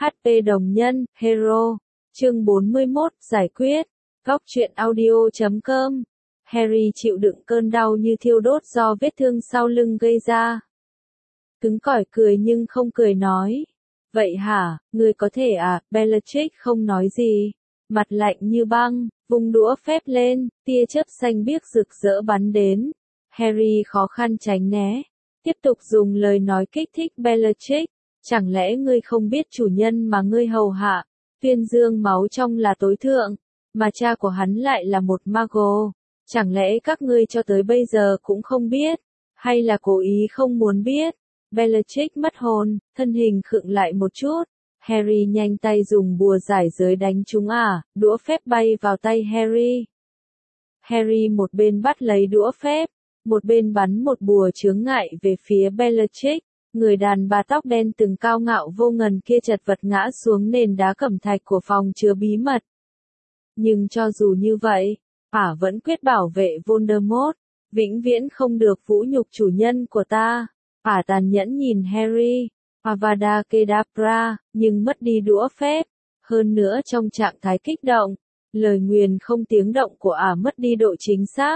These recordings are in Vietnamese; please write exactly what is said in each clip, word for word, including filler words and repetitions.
hát pê đồng nhân, Hero. Chương bốn mươi mốt, giải quyết. Góc truyện audio chấm com. Harry chịu đựng cơn đau như thiêu đốt do vết thương sau lưng gây ra. Cứng cỏi cười nhưng không cười nói. Vậy hả, ngươi có thể à, Bellatrix không nói gì. Mặt lạnh như băng, vung đũa phép lên, tia chớp xanh biếc rực rỡ bắn đến. Harry khó khăn tránh né. Tiếp tục dùng lời nói kích thích Bellatrix. Chẳng lẽ ngươi không biết chủ nhân mà ngươi hầu hạ, tuyên dương máu trong là tối thượng, mà cha của hắn lại là một mago. Chẳng lẽ các ngươi cho tới bây giờ cũng không biết, hay là cố ý không muốn biết? Bellatrix mất hồn, thân hình khựng lại một chút. Harry nhanh tay dùng bùa giải giới đánh chúng à, đũa phép bay vào tay Harry. Harry một bên bắt lấy đũa phép, một bên bắn một bùa chướng ngại về phía Bellatrix. Người đàn bà tóc đen từng cao ngạo vô ngần kia chật vật ngã xuống nền đá cẩm thạch của phòng chứa bí mật. Nhưng cho dù như vậy, ả vẫn quyết bảo vệ Voldemort, vĩnh viễn không được vũ nhục chủ nhân của ta. Ả tàn nhẫn nhìn Harry, Avada Kedavra, nhưng mất đi đũa phép. Hơn nữa trong trạng thái kích động, lời nguyền không tiếng động của ả mất đi độ chính xác.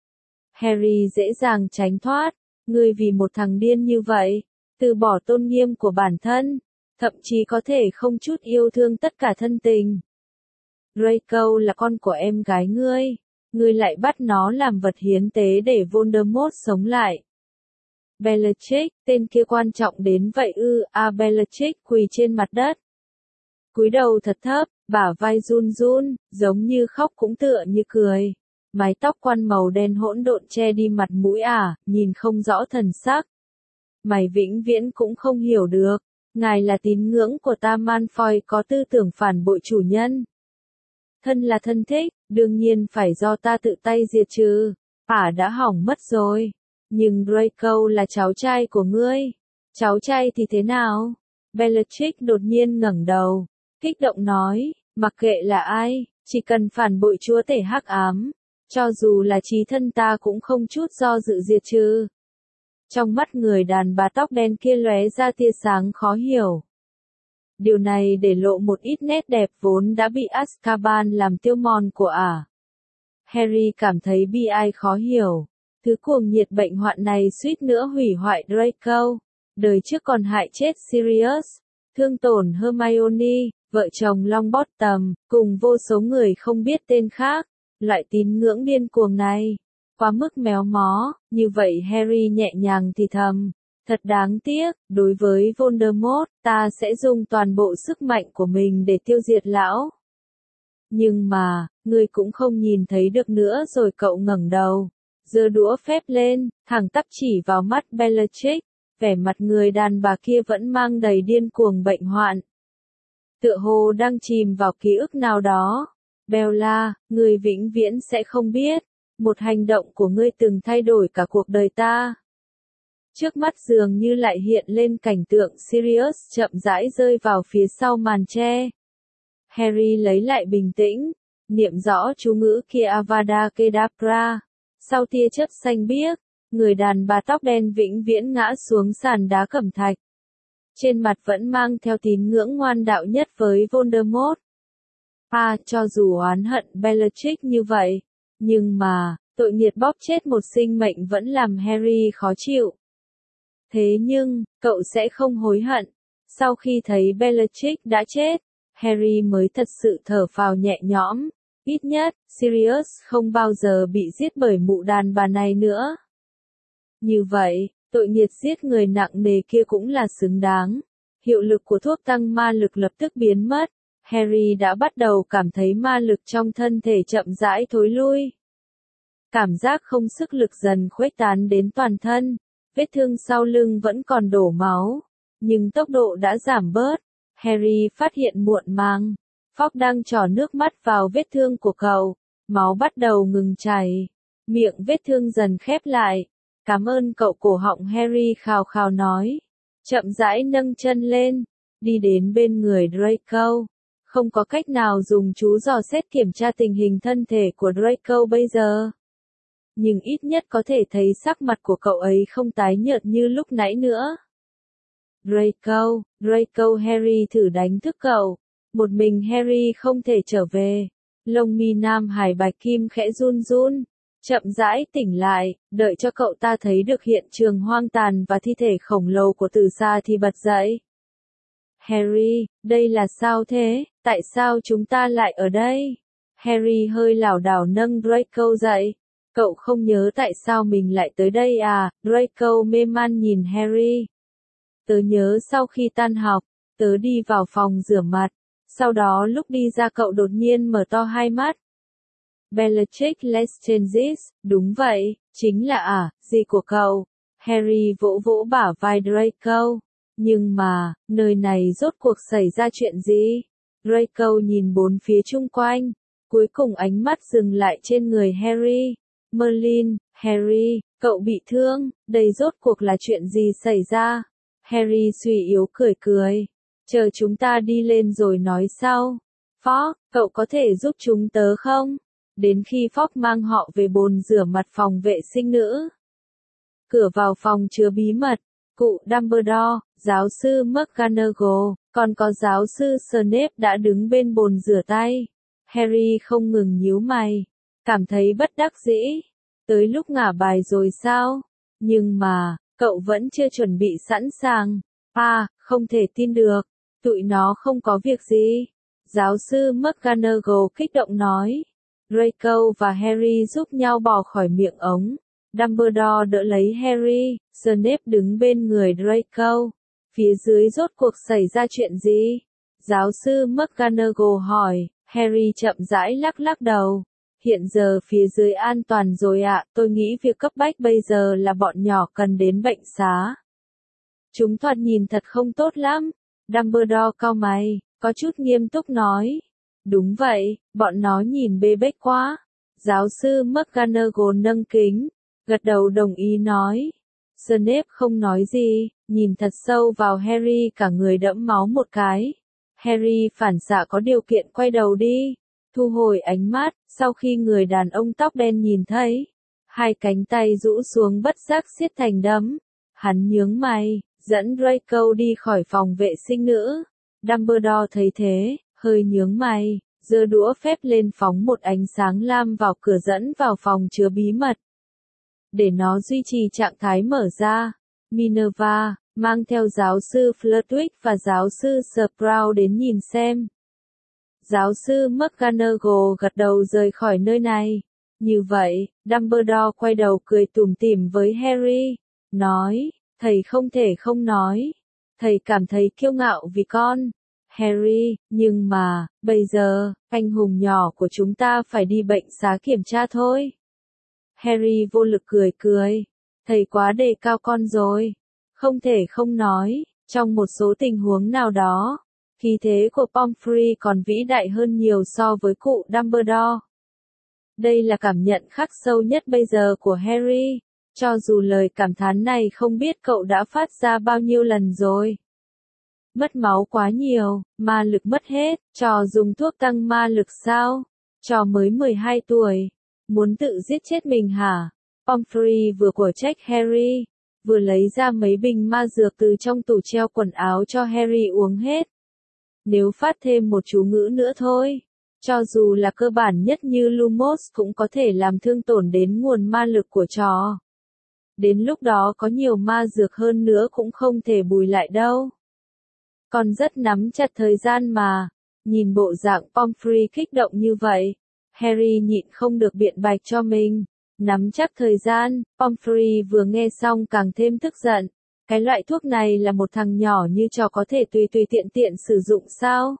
Harry dễ dàng tránh thoát, ngươi vì một thằng điên như vậy, từ bỏ tôn nghiêm của bản thân, thậm chí có thể không chút yêu thương tất cả thân tình. Draco là con của em gái ngươi, ngươi lại bắt nó làm vật hiến tế để Voldemort sống lại. Bellatrix, tên kia quan trọng đến vậy ư? A Bellatrix quỳ trên mặt đất, cúi đầu thật thấp, bả vai run run, giống như khóc cũng tựa như cười. Mái tóc quan màu đen hỗn độn che đi mặt mũi ả, nhìn không rõ thần sắc. Mày vĩnh viễn cũng không hiểu được, ngài là tín ngưỡng của ta Malfoy có tư tưởng phản bội chủ nhân. Thân là thân thích, đương nhiên phải do ta tự tay diệt trừ, ả đã hỏng mất rồi. Nhưng Draco là cháu trai của ngươi. Cháu trai thì thế nào? Bellatrix đột nhiên ngẩng đầu, kích động nói, mặc kệ là ai, chỉ cần phản bội chúa tể hắc ám, cho dù là chí thân ta cũng không chút do dự diệt trừ. Trong mắt người đàn bà tóc đen kia lóe ra tia sáng khó hiểu. Điều này để lộ một ít nét đẹp vốn đã bị Azkaban làm tiêu mòn của ả. Harry cảm thấy bi ai khó hiểu. Thứ cuồng nhiệt bệnh hoạn này suýt nữa hủy hoại Draco. Đời trước còn hại chết Sirius, thương tổn Hermione, vợ chồng Longbottom, cùng vô số người không biết tên khác. Loại tín ngưỡng điên cuồng này quá mức méo mó, như vậy Harry nhẹ nhàng thì thầm, thật đáng tiếc, đối với Voldemort, ta sẽ dùng toàn bộ sức mạnh của mình để tiêu diệt lão. Nhưng mà, ngươi cũng không nhìn thấy được nữa rồi. Cậu ngẩng đầu, giơ đũa phép lên, thẳng tắp chỉ vào mắt Bellatrix, vẻ mặt người đàn bà kia vẫn mang đầy điên cuồng bệnh hoạn. Tựa hồ đang chìm vào ký ức nào đó. Bella, ngươi vĩnh viễn sẽ không biết. Một hành động của ngươi từng thay đổi cả cuộc đời ta. Trước mắt dường như lại hiện lên cảnh tượng Sirius chậm rãi rơi vào phía sau màn tre. Harry lấy lại bình tĩnh, niệm rõ chú ngữ kia Avada Kedavra. Sau tia chớp xanh biếc, người đàn bà tóc đen vĩnh viễn ngã xuống sàn đá cẩm thạch. Trên mặt vẫn mang theo tín ngưỡng ngoan đạo nhất với Voldemort. À, cho dù oán hận Bellatrix như vậy, nhưng mà, tội nghiệt bóp chết một sinh mệnh vẫn làm Harry khó chịu. Thế nhưng, cậu sẽ không hối hận. Sau khi thấy Bellatrix đã chết, Harry mới thật sự thở phào nhẹ nhõm. Ít nhất, Sirius không bao giờ bị giết bởi mụ đàn bà này nữa. Như vậy, tội nghiệt giết người nặng nề kia cũng là xứng đáng. Hiệu lực của thuốc tăng ma lực lập tức biến mất. Harry đã bắt đầu cảm thấy ma lực trong thân thể chậm rãi thối lui. Cảm giác không sức lực dần khuếch tán đến toàn thân. Vết thương sau lưng vẫn còn đổ máu, nhưng tốc độ đã giảm bớt. Harry phát hiện muộn màng. Fogg đang trỏ nước mắt vào vết thương của cậu. Máu bắt đầu ngừng chảy. Miệng vết thương dần khép lại. Cảm ơn cậu. Cổ họng Harry khào khào nói. Chậm rãi nâng chân lên, đi đến bên người Draco. Không có cách nào dùng chú dò xét kiểm tra tình hình thân thể của Draco bây giờ. Nhưng ít nhất có thể thấy sắc mặt của cậu ấy không tái nhợt như lúc nãy nữa. Draco, Draco Harry thử đánh thức cậu. Một mình Harry không thể trở về. Lông mi Nam Hải Bạch Kim khẽ run run. Chậm rãi tỉnh lại, đợi cho cậu ta thấy được hiện trường hoang tàn và thi thể khổng lồ của từ xa thì bật dậy. Harry, đây là sao thế? Tại sao chúng ta lại ở đây? Harry hơi lảo đảo nâng Draco dậy. Cậu không nhớ tại sao mình lại tới đây à? Draco mê man nhìn Harry. Tớ nhớ sau khi tan học, tớ đi vào phòng rửa mặt. Sau đó lúc đi ra cậu đột nhiên mở to hai mắt. Bellatrix Lestrange, đúng vậy, chính là à, gì của cậu? Harry vỗ vỗ bả vai Draco. Nhưng mà, nơi này rốt cuộc xảy ra chuyện gì? Draco nhìn bốn phía chung quanh. Cuối cùng ánh mắt dừng lại trên người Harry. Merlin, Harry, cậu bị thương, đây rốt cuộc là chuyện gì xảy ra? Harry suy yếu cười cười. Chờ chúng ta đi lên rồi nói sau. Fogg, cậu có thể giúp chúng tớ không? Đến khi Fogg mang họ về bồn rửa mặt phòng vệ sinh nữ. Cửa vào phòng chứa bí mật. Cụ Dumbledore, giáo sư McGonagall, còn có giáo sư Snape đã đứng bên bồn rửa tay. Harry không ngừng nhíu mày, cảm thấy bất đắc dĩ. Tới lúc ngả bài rồi sao? Nhưng mà, cậu vẫn chưa chuẩn bị sẵn sàng. À, không thể tin được. Tụi nó không có việc gì. Giáo sư McGonagall kích động nói. Draco và Harry giúp nhau bò khỏi miệng ống. Dumbledore đỡ lấy Harry, Snape đứng bên người Draco. Phía dưới rốt cuộc xảy ra chuyện gì? Giáo sư McGonagall hỏi. Harry chậm rãi lắc lắc đầu. Hiện giờ phía dưới an toàn rồi ạ, tôi nghĩ việc cấp bách bây giờ là bọn nhỏ cần đến bệnh xá. Chúng thoạt nhìn thật không tốt lắm. Dumbledore cau mày, có chút nghiêm túc nói. Đúng vậy, bọn nó nhìn bê bết quá. Giáo sư McGonagall nâng kính, gật đầu đồng ý nói. Snape không nói gì, nhìn thật sâu vào Harry cả người đẫm máu một cái. Harry phản xạ có điều kiện quay đầu đi, thu hồi ánh mắt, sau khi người đàn ông tóc đen nhìn thấy. Hai cánh tay rũ xuống bất giác siết thành đấm. Hắn nhướng mày, dẫn Draco đi khỏi phòng vệ sinh nữ. Dumbledore thấy thế, hơi nhướng mày, giơ đũa phép lên phóng một ánh sáng lam vào cửa dẫn vào phòng chứa bí mật. Để nó duy trì trạng thái mở ra, Minerva mang theo giáo sư Flitwick và giáo sư Sprout đến nhìn xem. Giáo sư McGonagall gật đầu rời khỏi nơi này. Như vậy, Dumbledore quay đầu cười tủm tỉm với Harry, nói, thầy không thể không nói. Thầy cảm thấy kiêu ngạo vì con. Harry, nhưng mà, bây giờ, anh hùng nhỏ của chúng ta phải đi bệnh xá kiểm tra thôi. Harry vô lực cười cười. Thầy quá đề cao con rồi. Không thể không nói, trong một số tình huống nào đó, khí thế của Pomfrey còn vĩ đại hơn nhiều so với cụ Dumbledore. Đây là cảm nhận khắc sâu nhất bây giờ của Harry, cho dù lời cảm thán này không biết cậu đã phát ra bao nhiêu lần rồi. Mất máu quá nhiều, ma lực mất hết, trò dùng thuốc tăng ma lực sao? Trò mới mười hai tuổi, muốn tự giết chết mình hả? Pomfrey vừa của trách Harry, vừa lấy ra mấy bình ma dược từ trong tủ treo quần áo cho Harry uống hết. Nếu phát thêm một chú ngữ nữa thôi, cho dù là cơ bản nhất như Lumos cũng có thể làm thương tổn đến nguồn ma lực của trò. Đến lúc đó có nhiều ma dược hơn nữa cũng không thể bù lại đâu. Con rất nắm chặt thời gian mà. Nhìn bộ dạng Pomfrey kích động như vậy, Harry nhịn không được biện bạch cho mình. Nắm chắc thời gian, Pomfrey vừa nghe xong càng thêm tức giận. Cái loại thuốc này là một thằng nhỏ như trò có thể tùy tùy tiện tiện sử dụng sao?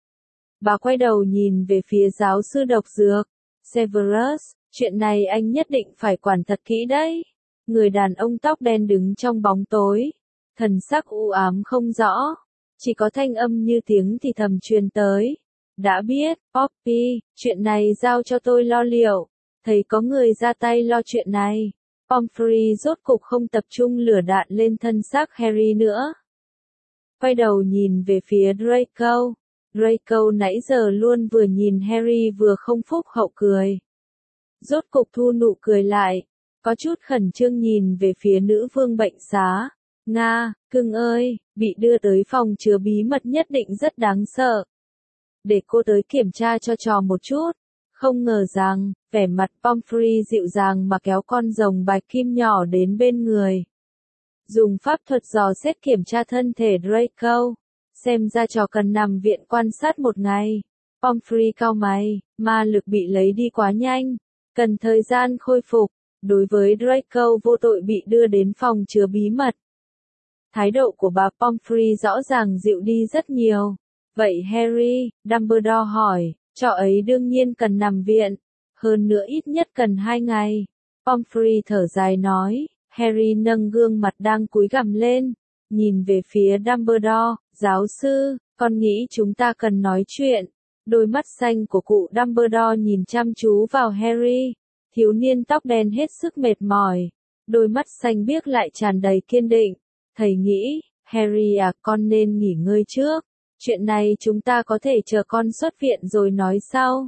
Bà quay đầu nhìn về phía giáo sư độc dược. Severus, chuyện này anh nhất định phải quản thật kỹ đấy. Người đàn ông tóc đen đứng trong bóng tối. Thần sắc u ám không rõ. Chỉ có thanh âm như tiếng thì thầm truyền tới. Đã biết, Poppy, chuyện này giao cho tôi lo liệu. Thấy có người ra tay lo chuyện này. Pomfrey rốt cục không tập trung lửa đạn lên thân xác Harry nữa. Quay đầu nhìn về phía Draco. Draco nãy giờ luôn vừa nhìn Harry vừa không phúc hậu cười. Rốt cục thu nụ cười lại. Có chút khẩn trương nhìn về phía nữ vương bệnh xá. Nga, cưng ơi, bị đưa tới phòng chứa bí mật nhất định rất đáng sợ. Để cô tới kiểm tra cho trò một chút. Không ngờ rằng, vẻ mặt Pomfrey dịu dàng mà kéo con rồng bạch kim nhỏ đến bên người. Dùng pháp thuật dò xét kiểm tra thân thể Draco. Xem ra trò cần nằm viện quan sát một ngày. Pomfrey cau mày, ma lực bị lấy đi quá nhanh. Cần thời gian khôi phục. Đối với Draco vô tội bị đưa đến phòng chứa bí mật. Thái độ của bà Pomfrey rõ ràng dịu đi rất nhiều. Vậy Harry, Dumbledore hỏi, trò ấy đương nhiên cần nằm viện. Hơn nữa ít nhất cần hai ngày. Pomfrey thở dài nói, Harry nâng gương mặt đang cúi gằm lên. Nhìn về phía Dumbledore, giáo sư, con nghĩ chúng ta cần nói chuyện. Đôi mắt xanh của cụ Dumbledore nhìn chăm chú vào Harry. Thiếu niên tóc đen hết sức mệt mỏi. Đôi mắt xanh biếc lại tràn đầy kiên định. Thầy nghĩ, Harry à, con nên nghỉ ngơi trước. Chuyện này chúng ta có thể chờ con xuất viện rồi nói sau.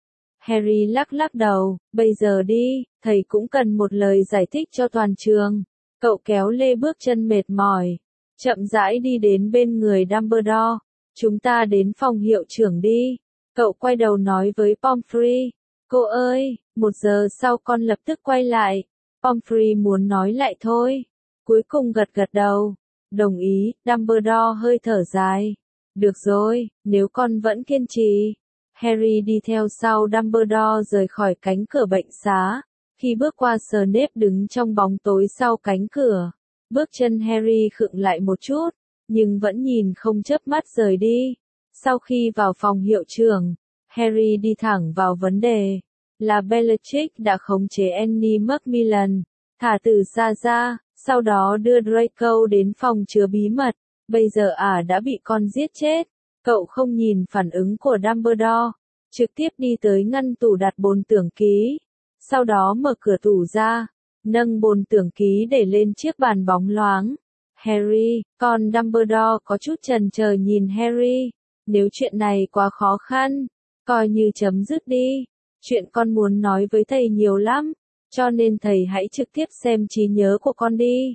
Harry lắc lắc đầu, bây giờ đi, thầy cũng cần một lời giải thích cho toàn trường. Cậu kéo lê bước chân mệt mỏi, chậm rãi đi đến bên người Dumbledore. Chúng ta đến phòng hiệu trưởng đi. Cậu quay đầu nói với Pomfrey. Cô ơi, một giờ sau con lập tức quay lại. Pomfrey muốn nói lại thôi. Cuối cùng gật gật đầu. Đồng ý, Dumbledore hơi thở dài. Được rồi, nếu con vẫn kiên trì. Harry đi theo sau Dumbledore rời khỏi cánh cửa bệnh xá. Khi bước qua Snape đứng trong bóng tối sau cánh cửa. Bước chân Harry khựng lại một chút, nhưng vẫn nhìn không chớp mắt rời đi. Sau khi vào phòng hiệu trưởng, Harry đi thẳng vào vấn đề. Là Bellatrix đã khống chế Annie Macmillan, thả từ xa ra, sau đó đưa Draco đến phòng chứa bí mật. Bây giờ ả à đã bị con giết chết. Cậu không nhìn phản ứng của Dumbledore, trực tiếp đi tới ngăn tủ đặt bồn tưởng ký. Sau đó mở cửa tủ ra, nâng bồn tưởng ký để lên chiếc bàn bóng loáng. Harry, con Dumbledore có chút chần chờ nhìn Harry. Nếu chuyện này quá khó khăn, coi như chấm dứt đi. Chuyện con muốn nói với thầy nhiều lắm, cho nên thầy hãy trực tiếp xem trí nhớ của con đi.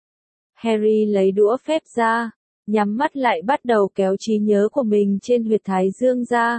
Harry lấy đũa phép ra, nhắm mắt lại bắt đầu kéo trí nhớ của mình trên huyệt thái dương ra.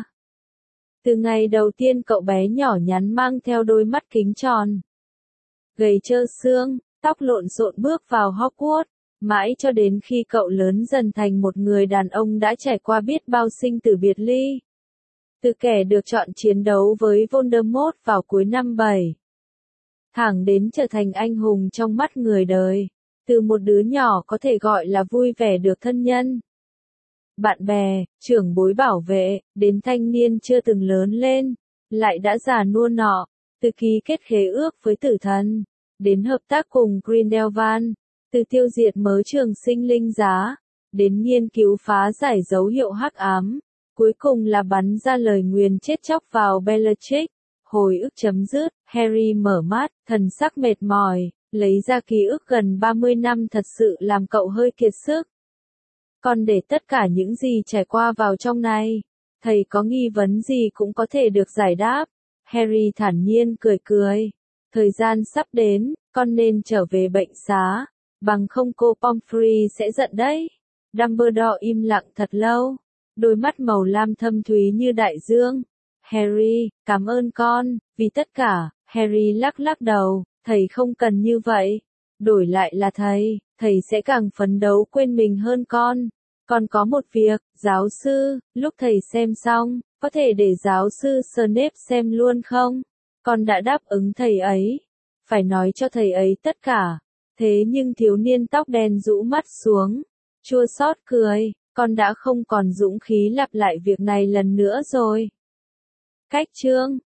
Từ ngày đầu tiên cậu bé nhỏ nhắn mang theo đôi mắt kính tròn, gầy trơ xương, tóc lộn xộn bước vào Hogwarts, mãi cho đến khi cậu lớn dần thành một người đàn ông đã trải qua biết bao sinh tử biệt ly. Từ kẻ được chọn chiến đấu với Voldemort vào cuối năm bảy, thẳng đến trở thành anh hùng trong mắt người đời. Từ một đứa nhỏ có thể gọi là vui vẻ được thân nhân, bạn bè, trưởng bối bảo vệ, đến thanh niên chưa từng lớn lên, lại đã già nua nọ, từ ký kết khế ước với tử thần, đến hợp tác cùng Grindelwald, từ tiêu diệt mớ trường sinh linh giá, đến nghiên cứu phá giải dấu hiệu hắc ám, cuối cùng là bắn ra lời nguyền chết chóc vào Bellatrix. Hồi ức chấm dứt, Harry mở mắt, thần sắc mệt mỏi, lấy ra ký ức gần ba mươi năm thật sự làm cậu hơi kiệt sức. Còn để tất cả những gì trải qua vào trong này, thầy có nghi vấn gì cũng có thể được giải đáp. Harry thản nhiên cười cười. Thời gian sắp đến, con nên trở về bệnh xá, bằng không cô Pomfrey sẽ giận đấy. Dumbledore im lặng thật lâu, đôi mắt màu lam thâm thúy như đại dương. Harry, cảm ơn con, vì tất cả. Harry lắc lắc đầu, thầy không cần như vậy. Đổi lại là thầy, thầy sẽ càng phấn đấu quên mình hơn con. Còn có một việc, giáo sư, lúc thầy xem xong, có thể để giáo sư Snape xem luôn không? Con đã đáp ứng thầy ấy. Phải nói cho thầy ấy tất cả. Thế nhưng thiếu niên tóc đen rũ mắt xuống, chua xót cười, con đã không còn dũng khí lặp lại việc này lần nữa rồi. Cách chương